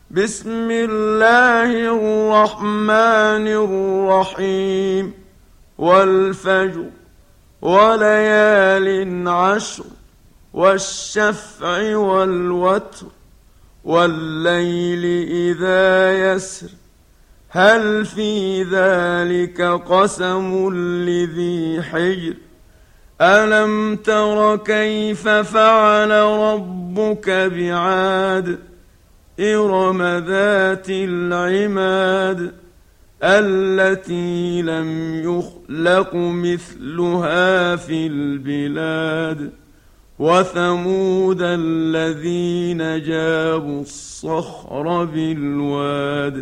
بسم الله الرحمن الرحيم. والفجر وليال عشر والشفع والوتر والليل إذا يسر هل في ذلك قسم لذي حجر ألم تر كيف فعل ربك بعاد إرم ذات العماد التي لم يخلق مثلها في البلاد وثمود الذين جابوا الصخر بالواد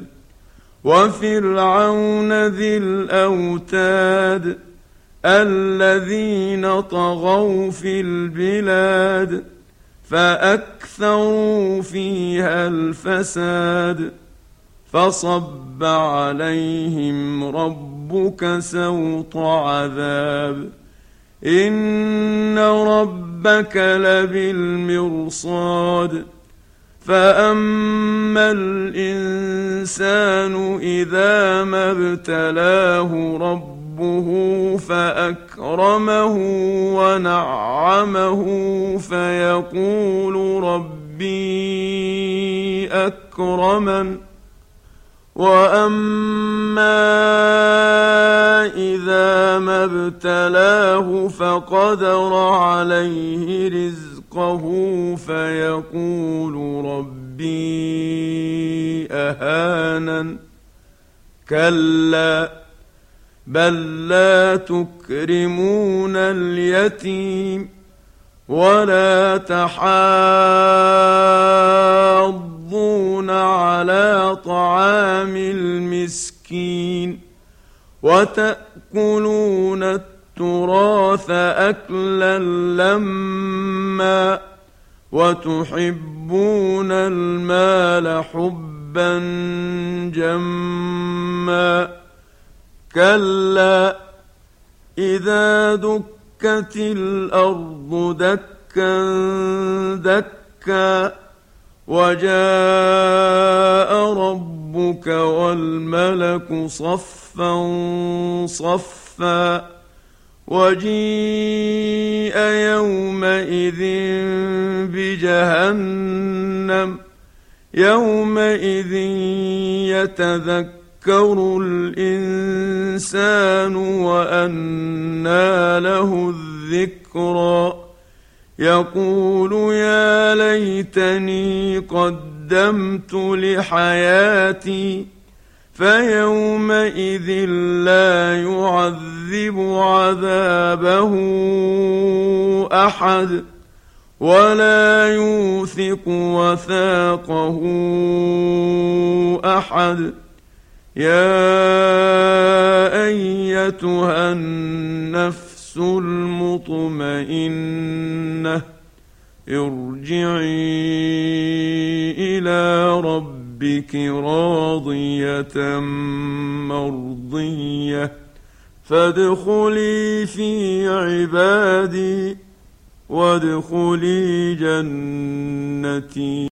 وفرعون ذي الأوتاد الذين طغوا في البلاد فأكثروا فيها الفساد فصب عليهم ربك سوط عذاب إن ربك لبالمرصاد فأما الإنسان إذا ما ابتلاه ربه فأكرمه ونعمه فيقول ربي أكرمن وأما إذا ما ابتلاه فقدر عليه رزقه فيقول ربي أهانن كلا بل لا تكرمون اليتيم ولا تحاضون على طعام المسكين وتأكلون التراث أكلا لما وتحبون المال حبا جما كلا إذا دكت الأرض دكا دكا وجاء ربك والملك صفا صفا وجيء يومئذ بجهنم يومئذ يتذكر الإنسان وأنى له الذكرى يقول يا ليتني قدمت لحياتي فيومئذ لا يعذب عذابه أحد ولا يوثق وثاقه أحد يا أيتها النفس المطمئنة ارجعي إلى ربك راضية مرضية فادخلي في عبادي وادخلي جنتي.